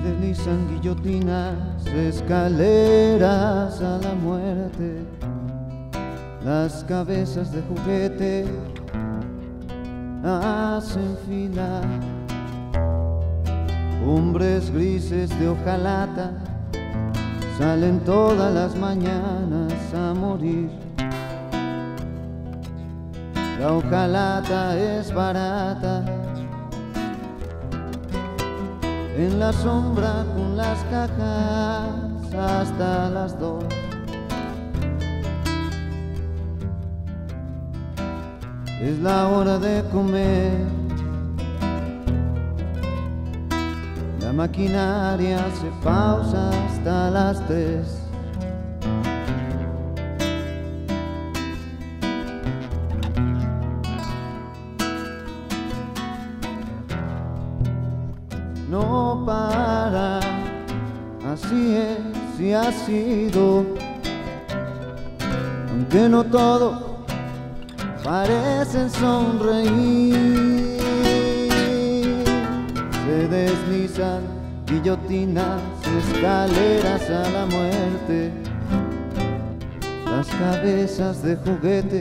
deslizan guillotinas, escaleras a la muerte, las cabezas de juguete hacen fila, hombres grises de hojalata salen todas las mañanas a morir. La hojalata es barata, en la sombra con las cajas hasta las 2. Es la hora de comer, la maquinaria se pausa hasta las 3. No para, así es y ha sido, aunque no todo parece sonreír. Se deslizan guillotinas, escaleras a la muerte, las cabezas de juguete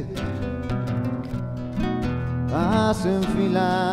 hacen fila.